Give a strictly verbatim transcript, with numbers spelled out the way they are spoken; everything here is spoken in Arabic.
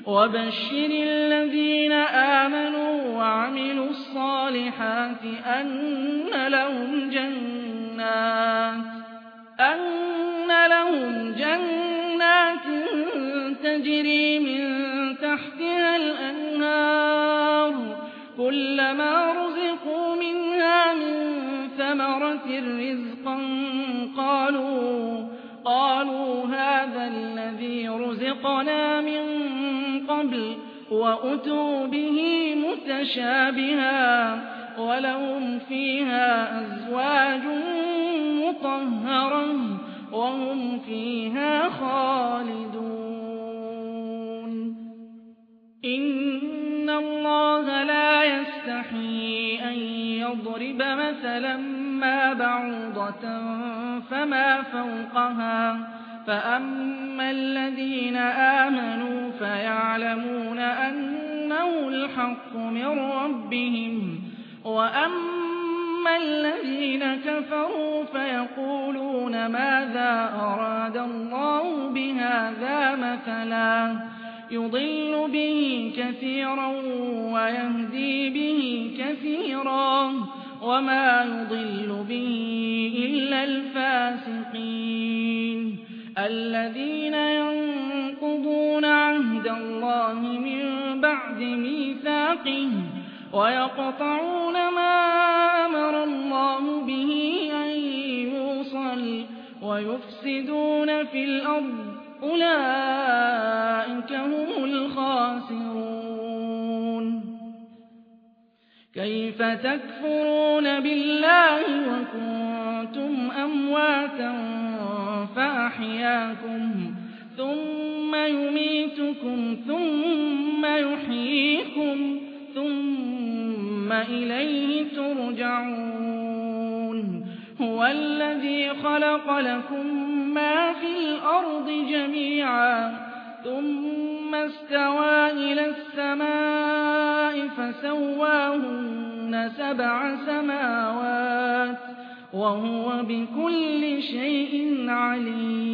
وبشر الذين آمنوا وعملوا الصالحات أن لهم جنات أن لهم جنات تجري من تحتها الأنهار كلما رزقوا منها من ثمرة رزقا قالوا قالوا هذا الذي رزقنا من قبل وأتوا به متشابها ولهم فيها أزواج مطهرة وهم فيها خالدون إن الله لا يستحيي أن يضرب مثلا ما بعوضة فما فوقها فأما الذين آمنوا فيعلمون أنه الحق من ربهم وأما الذين كفروا فيقولون ماذا أراد الله بهذا مثلا يضل به كثيرا ويهدي به كثيرا وما يضل به إلا الفاسقين الذين ينقضون عهد الله من بعد ميثاقه ويقطعون ما أمر الله به أن يوصل ويفسدون في الأرض أولئك هم الخاسرون كيف تكفرون بالله وكنتم أمواتا فأحياكم ثم يميتكم ثم يحييكم ثم إليه ترجعون هو الذي خلق لكم ما في الأرض جميعا ثم استوى إلى السماء فسواهن سبع سماوات وهو بكل شيء عليم